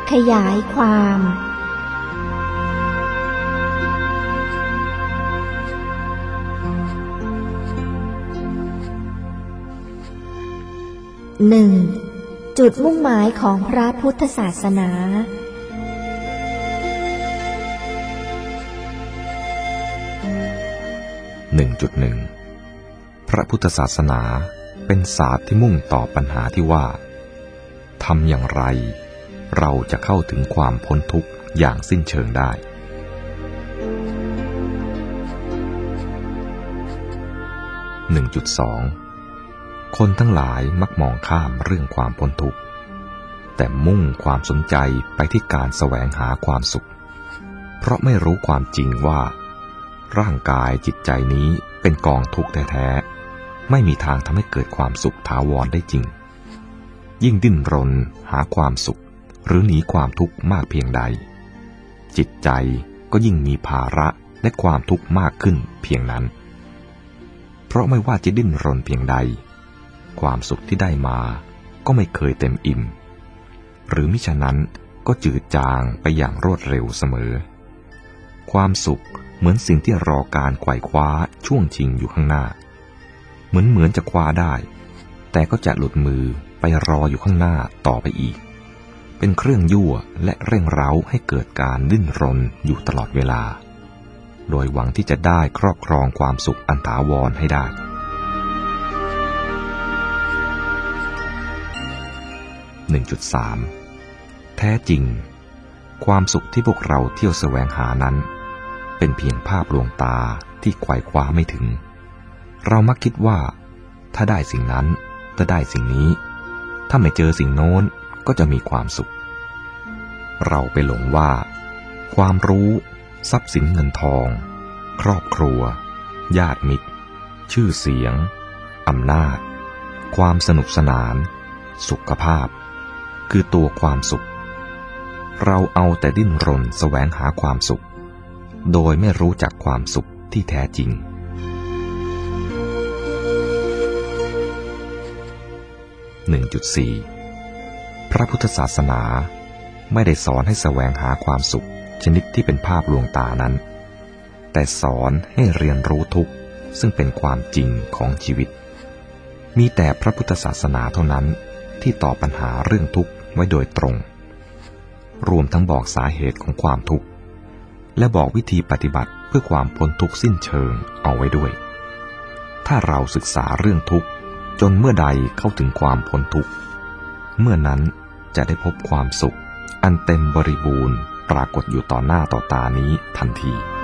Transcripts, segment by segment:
ขยายความ1. จุดมุ่งหมายของพระพุทธศาสนา 1.1 พระพุทธศาสนาเป็นศาสตร์ที่มุ่งต่อปัญหาที่ว่าทำอย่างไรเราจะเข้าถึงความพ้นทุกข์อย่างสิ้นเชิงได้ 1.2 คนทั้งหลายมักมองข้ามเรื่องความพ้นทุกข์แต่มุ่งความสนใจไปที่การแสวงหาความสุขเพราะไม่รู้ความจริงว่าร่างกายจิตใจนี้เป็นกองทุกข์แท้ๆไม่มีทางทำให้เกิดความสุขถาวรได้จริงยิ่งดิ้นรนหาความสุขหรือหนีความทุกข์มากเพียงใดจิตใจก็ยิ่งมีภาระและความทุกข์มากขึ้นเพียงนั้นเพราะไม่ว่าจะดิ้นรนเพียงใดความสุขที่ได้มาก็ไม่เคยเต็มอิ่มหรือมิฉะนั้นก็จืดจางไปอย่างรวดเร็วเสมอความสุขเหมือนสิ่งที่รอการไขว่คว้าช่วงชิงอยู่ข้างหน้าเหมือนจะคว้าได้แต่ก็จะหลุดมือไปรออยู่ข้างหน้าต่อไปอีกเป็นเครื่องยั่วและเร่งเร้าให้เกิดการดิ้นรนอยู่ตลอดเวลาโดยหวังที่จะได้ครอบครองความสุขอันถาวรให้ได้ 1.3 แท้จริงความสุขที่พวกเราเที่ยวแสวงหานั้นเป็นเพียงภาพลวงตาที่ไขว่คว้าไม่ถึงเรามักคิดว่าถ้าได้สิ่งนั้นจะได้สิ่งนี้ถ้าไม่เจอสิ่งโน้นก็จะมีความสุขเราไปหลงว่าความรู้ทรัพย์สินเงินทองครอบครัวญาติมิตรชื่อเสียงอำนาจความสนุกสนานสุขภาพคือตัวความสุขเราเอาแต่ดิ้นรนแสวงหาความสุขโดยไม่รู้จักความสุขที่แท้จริง 1.4 พระพุทธศาสนาไม่ได้สอนให้แสวงหาความสุขชนิดที่เป็นภาพลวงตานั้นแต่สอนให้เรียนรู้ทุกข์ซึ่งเป็นความจริงของชีวิตมีแต่พระพุทธศาสนาเท่านั้นที่ตอบปัญหาเรื่องทุกข์ไว้โดยตรงรวมทั้งบอกสาเหตุของความทุกข์และบอกวิธีปฏิบัติเพื่อความพ้นทุกข์สิ้นเชิงเอาไว้ด้วยถ้าเราศึกษาเรื่องทุกข์จนเมื่อใดเข้าถึงความพ้นทุกข์เมื่อนั้นจะได้พบความสุขอันเต็มบริบูรณ์ปรากฏอยู่ต่อหน้าต่อตานี้ทันที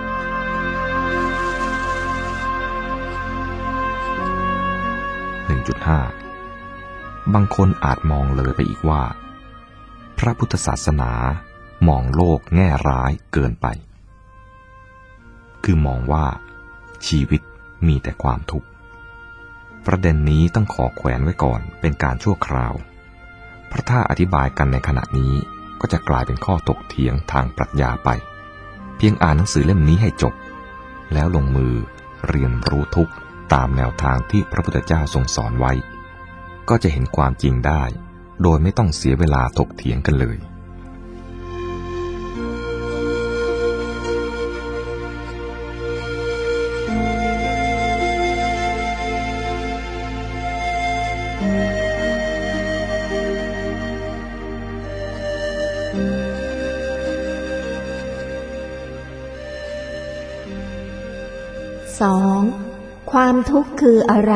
1.5 บางคนอาจมองเลยไปอีกว่าพระพุทธศาสนามองโลกแง่ร้ายเกินไปคือมองว่าชีวิตมีแต่ความทุกข์ประเด็นนี้ต้องขอแขวนไว้ก่อนเป็นการชั่วคราวเพราะถ้าอธิบายกันในขณะนี้ก็จะกลายเป็นข้อถกเถียงทางปรัชญาไปเพียงอ่านหนังสือเล่มนี้ให้จบแล้วลงมือเรียนรู้ทุกข์ตามแนวทางที่พระพุทธเจ้าทรงสอนไว้ก็จะเห็นความจริงได้โดยไม่ต้องเสียเวลาถกเถียงกันเลย 2. ความทุกข์คืออะไร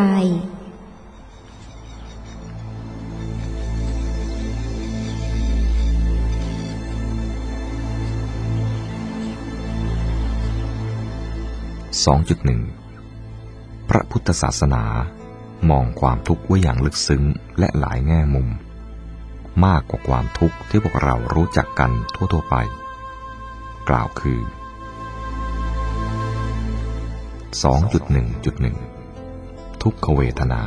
2.1 พระพุทธศาสนามองความทุกข์ไว้อย่างลึกซึ้งและหลายแง่มุมมากกว่าความทุกข์ที่พวกเรารู้จักกันทั่วๆไปกล่าวคือ 2.1.1 ทุกขเวทนา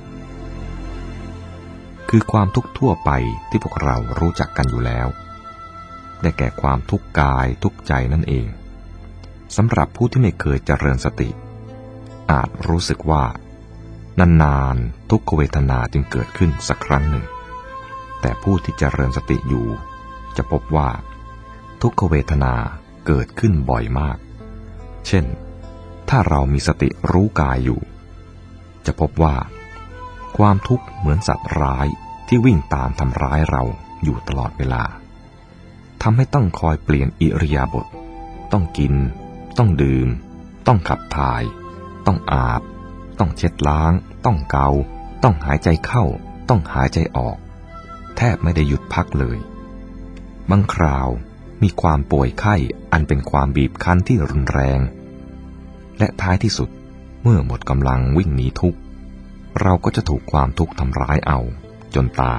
คือความทุกข์ทั่วไปที่พวกเรารู้จักกันอยู่แล้วได้แก่ความทุกข์กายทุกข์ใจนั่นเองสำหรับผู้ที่ไม่เคยเจริญสติอาจรู้สึกว่านานๆทุกขเวทนาจึงเกิดขึ้นสักครั้งหนึ่งแต่ผู้ที่เจริญสติอยู่จะพบว่าทุกขเวทนาเกิดขึ้นบ่อยมากเช่นถ้าเรามีสติรู้กายอยู่จะพบว่าความทุกข์เหมือนสัตว์ร้ายที่วิ่งตามทำร้ายเราอยู่ตลอดเวลาทำให้ต้องคอยเปลี่ยนอิริยาบถต้องกินต้องดื่มต้องขับถ่ายต้องอาบต้องเช็ดล้างต้องเกาต้องหายใจเข้าต้องหายใจออกแทบไม่ได้หยุดพักเลยบางคราวมีความป่วยไข้อันเป็นความบีบคั้นที่รุนแรงและท้ายที่สุดเมื่อหมดกำลังวิ่งหนีทุกข์เราก็จะถูกความทุกข์ทำร้ายเอาจนตาย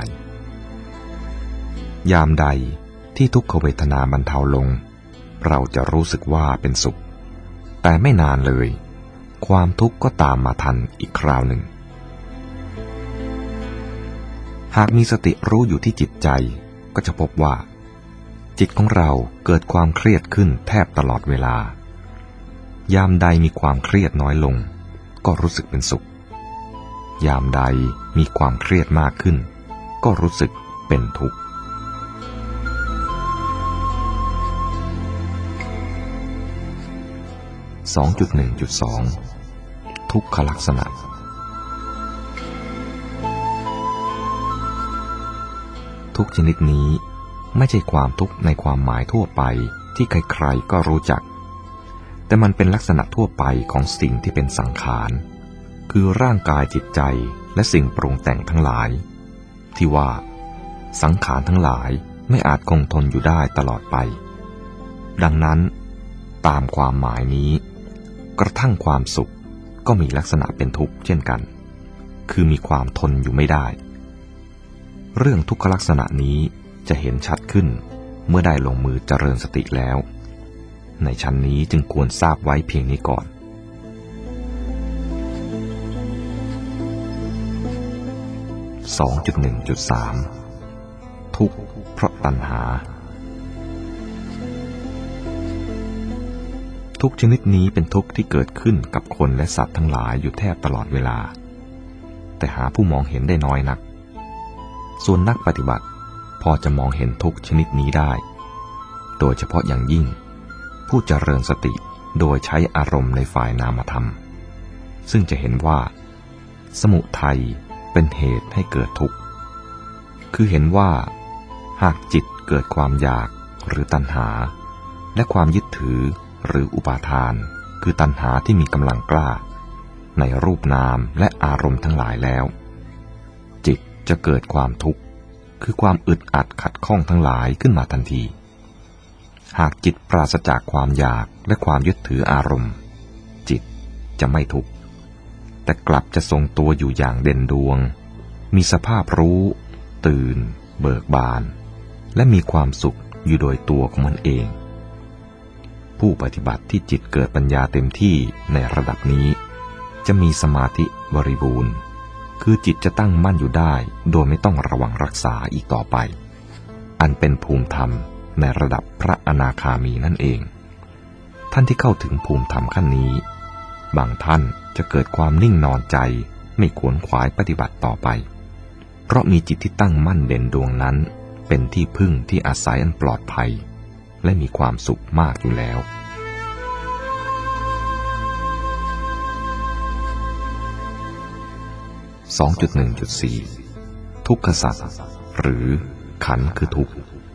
ยามใดที่ทุกขเวทนาบรรเทาลงเราจะรู้สึกว่าเป็นสุขแต่ไม่นานเลยความทุกข์ก็ตามมาทันอีกคราวหนึ่งหากมีสติรู้อยู่ที่จิตใจก็จะพบว่าจิตของเราเกิดความเครียดขึ้นแทบตลอดเวลายามใดมีความเครียดน้อยลงก็รู้สึกเป็นสุขยามใดมีความเครียดมากขึ้นก็รู้สึกเป็นทุกข์ 2.1.2 ทุกขลักษณะทุกชนิดนี้ไม่ใช่ความทุกข์ในความหมายทั่วไปที่ใครๆก็รู้จักแต่มันเป็นลักษณะทั่วไปของสิ่งที่เป็นสังขารคือร่างกายจิตใจและสิ่งปรุงแต่งทั้งหลายที่ว่าสังขารทั้งหลายไม่อาจคงทนอยู่ได้ตลอดไปดังนั้นตามความหมายนี้กระทั่งความสุขก็มีลักษณะเป็นทุกข์เช่นกันคือมีความทนอยู่ไม่ได้เรื่องทุกขลักษณะนี้จะเห็นชัดขึ้นเมื่อได้ลงมือเจริญสติแล้วในชั้นนี้จึงควรทราบไว้เพียงนี้ก่อน 2.1.3 ทุกข์เพราะตัณหาทุกชนิดนี้เป็นทุกข์ที่เกิดขึ้นกับคนและสัตว์ทั้งหลายอยู่แทบตลอดเวลาแต่หาผู้มองเห็นได้น้อยนักส่วนนักปฏิบัติพอจะมองเห็นทุกชนิดนี้ได้โดยเฉพาะอย่างยิ่งผู้เจริญสติโดยใช้อารมณ์ในฝ่ายนามธรรมซึ่งจะเห็นว่าสมุทัยเป็นเหตุให้เกิดทุกข์คือเห็นว่าหากจิตเกิดความอยากหรือตัณหาและความยึดถือหรืออุปาทานคือตัณหาที่มีกำลังกล้าในรูปนามและอารมณ์ทั้งหลายแล้วจิตจะเกิดความทุกข์คือความอึดอัดขัดข้องทั้งหลายขึ้นมาทันทีหากจิตปราศจากความอยากและความยึดถืออารมณ์จิตจะไม่ทุกข์แต่กลับจะทรงตัวอยู่อย่างเด่นดวงมีสภาพรู้ตื่นเบิกบานและมีความสุขอยู่โดยตัวของมันเองผู้ปฏิบัติที่จิตเกิดปัญญาเต็มที่ในระดับนี้จะมีสมาธิบริบูรณ์คือจิตจะตั้งมั่นอยู่ได้โดยไม่ต้องระวังรักษาอีกต่อไปอันเป็นภูมิธรรมในระดับพระอนาคามีนั่นเองท่านที่เข้าถึงภูมิธรรมขั้นนี้บางท่านจะเกิดความนิ่งนอนใจไม่ขวนขวายปฏิบัติต่อไปเพราะมีจิตที่ตั้งมั่นเด่นดวงนั้นเป็นที่พึ่งที่อาศัยอันปลอดภัยและมีความสุขมากอยู่แล้ว 2.1.4 ทุกขสัจหรือขันธ์คือทุกข์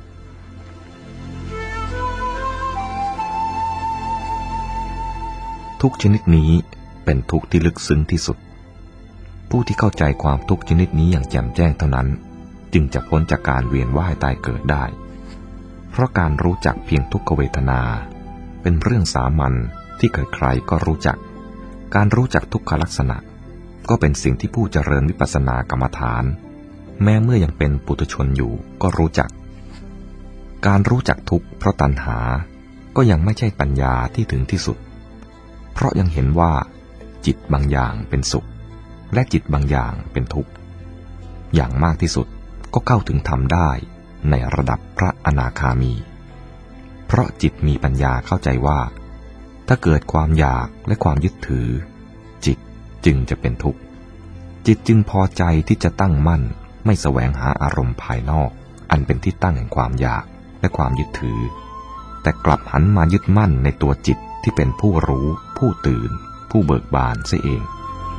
ทุกชนิดนี้เป็นทุกข์ที่ลึกซึ้งที่สุดผู้ที่เข้าใจความทุกข์ชนิดนี้อย่างแจ่มแจ้งเท่านั้นจึงจะพ้นจากการเวียนว่ายตายเกิดได้เพราะการรู้จักเพียงทุกขเวทนาเป็นเรื่องสามัญที่ใครๆก็รู้จักการรู้จักทุกขลักษณะก็เป็นสิ่งที่ผู้เจริญวิปัสสนากรรมฐานแม้เมื่อยังเป็นปุถุชนอยู่ก็รู้จักการรู้จักทุกข์เพราะตัณหาก็ยังไม่ใช่ปัญญาที่ถึงที่สุดเพราะยังเห็นว่าจิตบางอย่างเป็นสุขและจิตบางอย่างเป็นทุกข์อย่างมากที่สุดก็เข้าถึงธรรมได้ในระดับพระอนาคามีเพราะจิตมีปัญญาเข้าใจว่าถ้าเกิดความอยากและความยึดถือจิตจึงจะเป็นทุกข์จิตจึงพอใจที่จะตั้งมั่นไม่แสวงหาอารมณ์ภายนอกอันเป็นที่ตั้งแห่งความอยากและความยึดถือแต่กลับหันมายึดมั่นในตัวจิตที่เป็นผู้รู้ผู้ตื่นผู้เบิกบานเสียเอง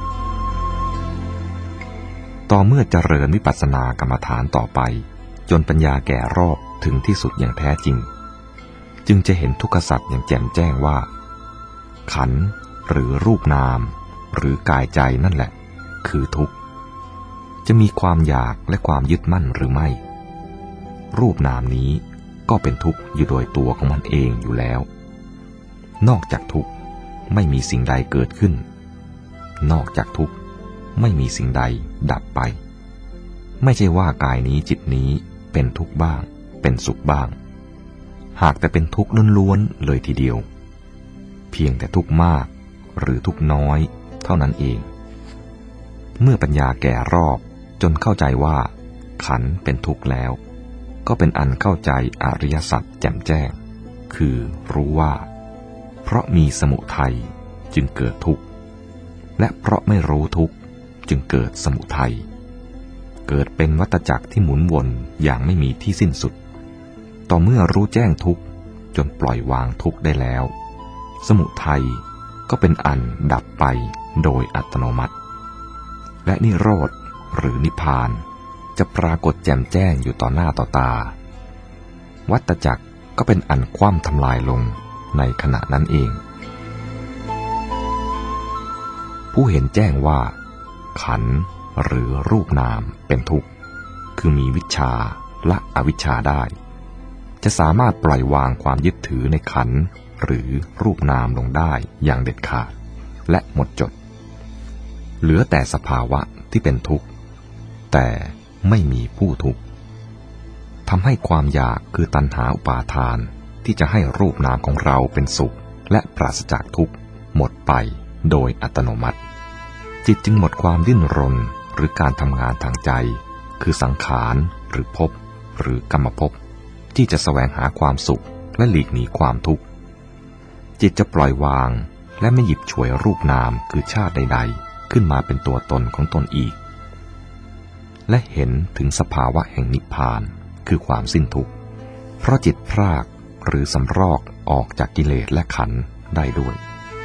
ต่อเมื่อเจริญวิปัสสนากรรมฐานต่อไปจนปัญญาแก่รอบถึงที่สุดอย่างแท้จริงจึงจะเห็นทุกขสัจอย่างแจ่มแจ้งว่าขันธ์หรือรูปนามหรือกายใจนั่นแหละคือทุกข์จะมีความอยากและความยึดมั่นหรือไม่รูปนามนี้ก็เป็นทุกข์อยู่โดยตัวของมันเองอยู่แล้วนอกจากทุกข์ไม่มีสิ่งใดเกิดขึ้นนอกจากทุกข์ไม่มีสิ่งใดดับไปไม่ใช่ว่ากายนี้จิตนี้เป็นทุกข์บ้างเป็นสุขบ้างหากแต่เป็นทุกข์ล้วนๆเลยทีเดียวเพียงแต่ทุกข์มากหรือทุกข์น้อยเท่านั้นเองเมื่อปัญญาแก่รอบจนเข้าใจว่าขันธ์เป็นทุกข์แล้วก็เป็นอันเข้าใจอริยสัจแจ่มแจ้งคือรู้ว่าเพราะมีสมุทัยจึงเกิดทุกข์และเพราะไม่รู้ทุกข์จึงเกิดสมุทัยเกิดเป็นวัฏจักรที่หมุนวนอย่างไม่มีที่สิ้นสุดต่อเมื่อรู้แจ้งทุกข์จนปล่อยวางทุกข์ได้แล้วสมุทัยก็เป็นอันดับไปโดยอัตโนมัติและนิโรธหรือนิพพานจะปรากฏแจ่มแจ้งอยู่ต่อหน้าต่อตาวัฏจักรก็เป็นอันคว่ำทำลายลงในขณะนั้นเองผู้เห็นแจ้งว่าขันธ์หรือรูปนามเป็นทุกข์คือมีวิชชาละอวิชชาได้จะสามารถปล่อยวางความยึดถือในขันธ์หรือรูปนามลงได้อย่างเด็ดขาดและหมดจดเหลือแต่สภาวะที่เป็นทุกข์แต่ไม่มีผู้ทุกข์ทำให้ความอยากคือตัณหาอุปาทานที่จะให้รูปนามของเราเป็นสุขและปราศจากทุกข์หมดไปโดยอัตโนมัติจิตจึงหมดความดิ้นรนหรือการทำงานทางใจคือสังขารหรือภพหรือกรรมภพที่จะแสวงหาความสุขและหลีกหนีความทุกข์จิตจะปล่อยวางและไม่หยิบฉวยรูปนามคือชาติใดๆขึ้นมาเป็นตัวตนของตนอีกและเห็นถึงสภาวะแห่งนิพพานคือความสิ้นทุกข์เพราะจิตพรากหรือสำรอกออกจากกิเลสและขันธ์ได้ด้วย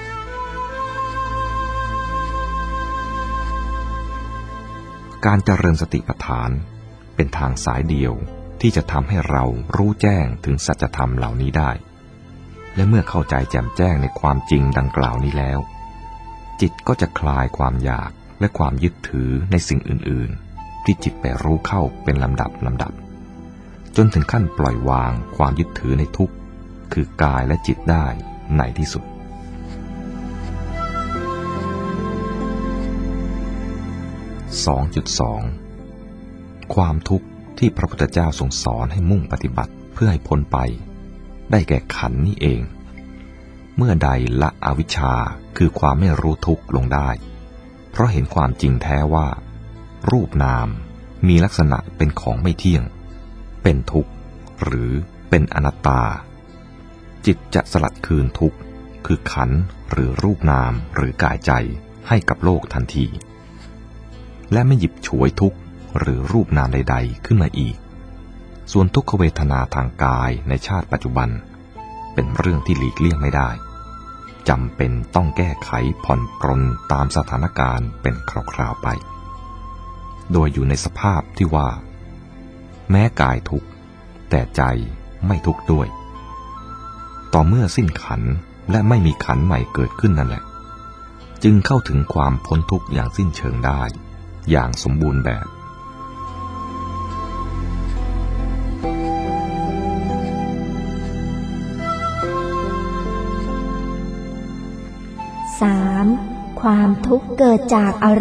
การเจริญสติปัฏฐานเป็นทางสายเดียวที่จะทำให้เรารู้แจ้งถึงสัจธรรมเหล่านี้ได้และเมื่อเข้าใจแจ่มแจ้งในความจริงดังกล่าวนี้แล้วจิตก็จะคลายความอยากและความยึดถือในสิ่งอื่นๆที่จิตไปรู้เข้าเป็นลำดับจนถึงขั้นปล่อยวางความยึดถือในทุกข์คือกายและจิตได้ในที่สุด2.2 ความทุกข์ที่พระพุทธเจ้าทรงสอนให้มุ่งปฏิบัติเพื่อให้พ้นไปได้แก่ขันธ์นี่เองเมื่อใดละอวิชชาคือความไม่รู้ทุกข์ลงได้เพราะเห็นความจริงแท้ว่ารูปนามมีลักษณะเป็นของไม่เที่ยงเป็นทุกข์หรือเป็นอนัตตาจิตจะสลัดคืนทุกข์คือขันธ์หรือรูปนามหรือกายใจให้กับโลกทันทีและไม่หยิบฉวยทุกข์หรือรูปนามใดๆขึ้นมาอีกส่วนทุกขเวทนาทางกายในชาติปัจจุบันเป็นเรื่องที่หลีกเลี่ยงไม่ได้จำเป็นต้องแก้ไขผ่อนปรนตามสถานการณ์เป็นคราวๆไปโดยอยู่ในสภาพที่ว่าแม้กายทุกข์แต่ใจไม่ทุกข์ด้วยต่อเมื่อสิ้นขันธ์และไม่มีขันธ์ใหม่เกิดขึ้นนั่นแหละจึงเข้าถึงความพ้นทุกข์อย่างสิ้นเชิงได้อย่างสมบูรณ์แบบ 3. ความทุกข์เกิดจากอะไร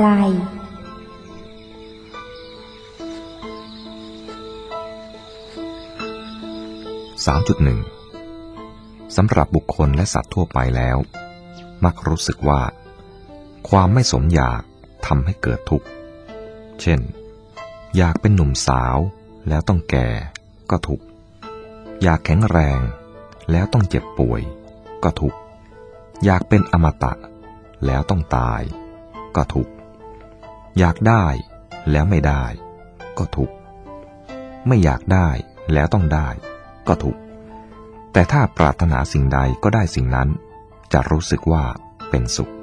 3.1 สำหรับบุคคลและสัตว์ทั่วไปแล้วมักรู้สึกว่าความไม่สมอยากทำให้เกิดทุกข์เช่นอยากเป็นหนุ่มสาวแล้วต้องแก่ก็ทุกข์อยากแข็งแรงแล้วต้องเจ็บป่วยก็ทุกข์อยากเป็นอมตะแล้วต้องตายก็ทุกข์อยากได้แล้วไม่ได้ก็ทุกข์ไม่อยากได้แล้วต้องได้ก็ทุกข์แต่ถ้าปรารถนาสิ่งใดก็ได้สิ่งนั้นจะรู้สึกว่าเป็นสุข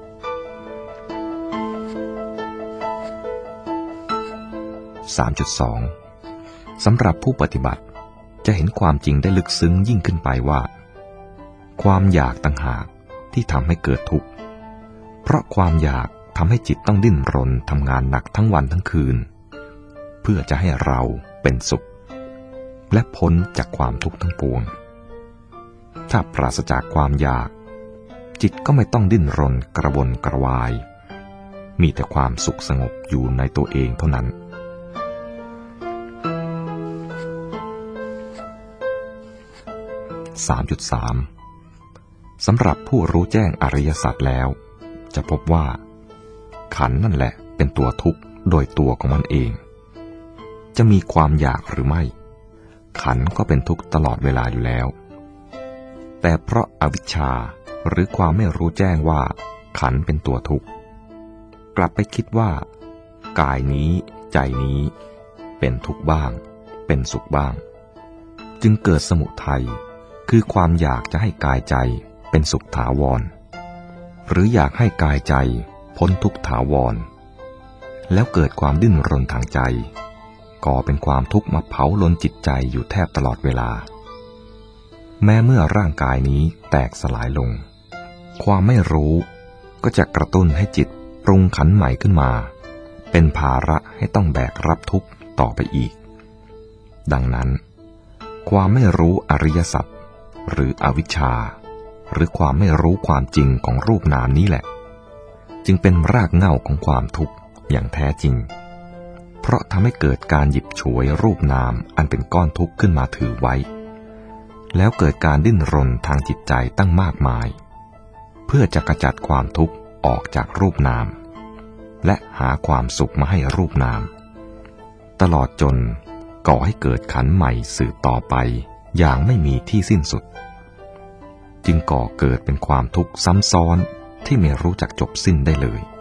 3.2 สำหรับผู้ปฏิบัติจะเห็นความจริงได้ลึกซึ้งยิ่งขึ้นไปว่าความอยากต่างหากที่ทำให้เกิดทุกข์เพราะความอยากทำให้จิตต้องดิ้นรนทำงานหนักทั้งวันทั้งคืนเพื่อจะให้เราเป็นสุขและพ้นจากความทุกข์ทั้งปวงถ้าปราศจากความอยากจิตก็ไม่ต้องดิ้นรนกระวนกระวายมีแต่ความสุขสงบอยู่ในตัวเองเท่านั้น3.3 สำหรับผู้รู้แจ้งอริยสัจแล้วจะพบว่าขันธ์นั่นแหละเป็นตัวทุกข์โดยตัวของมันเองจะมีความอยากหรือไม่ขันธ์ก็เป็นทุกข์ตลอดเวลาอยู่แล้วแต่เพราะอวิชชาหรือความไม่รู้แจ้งว่าขันธ์เป็นตัวทุกข์กลับไปคิดว่ากายนี้ใจนี้เป็นทุกข์บ้างเป็นสุขบ้างจึงเกิดสมุทัยคือความอยากจะให้กายใจเป็นสุขถาวรหรืออยากให้กายใจพ้นทุกข์ถาวรแล้วเกิดความดิ้นรนทางใจก่อเป็นความทุกข์มาเผาลนจิตใจอยู่แทบตลอดเวลาแม้เมื่อร่างกายนี้แตกสลายลงความไม่รู้ก็จะกระตุ้นให้จิตปรุงขันธ์ใหม่ขึ้นมาเป็นภาระให้ต้องแบกรับทุกข์ต่อไปอีกดังนั้นความไม่รู้อริยสัจหรืออวิชชาหรือความไม่รู้ความจริงของรูปนามนี้แหละจึงเป็นรากเหง้าของความทุกข์อย่างแท้จริงเพราะทำให้เกิดการหยิบฉวยรูปนามอันเป็นก้อนทุกข์ขึ้นมาถือไว้แล้วเกิดการดิ้นรนทางจิตใจตั้งมากมายเพื่อจะกระจัดความทุกข์ออกจากรูปนามและหาความสุขมาให้รูปนามตลอดจนก่อให้เกิดขันธ์ใหม่สืบต่อไปอย่างไม่มีที่สิ้นสุดจึงก่อเกิดเป็นความทุกข์ซ้ำซ้อนที่ไม่รู้จักจบสิ้นได้เลย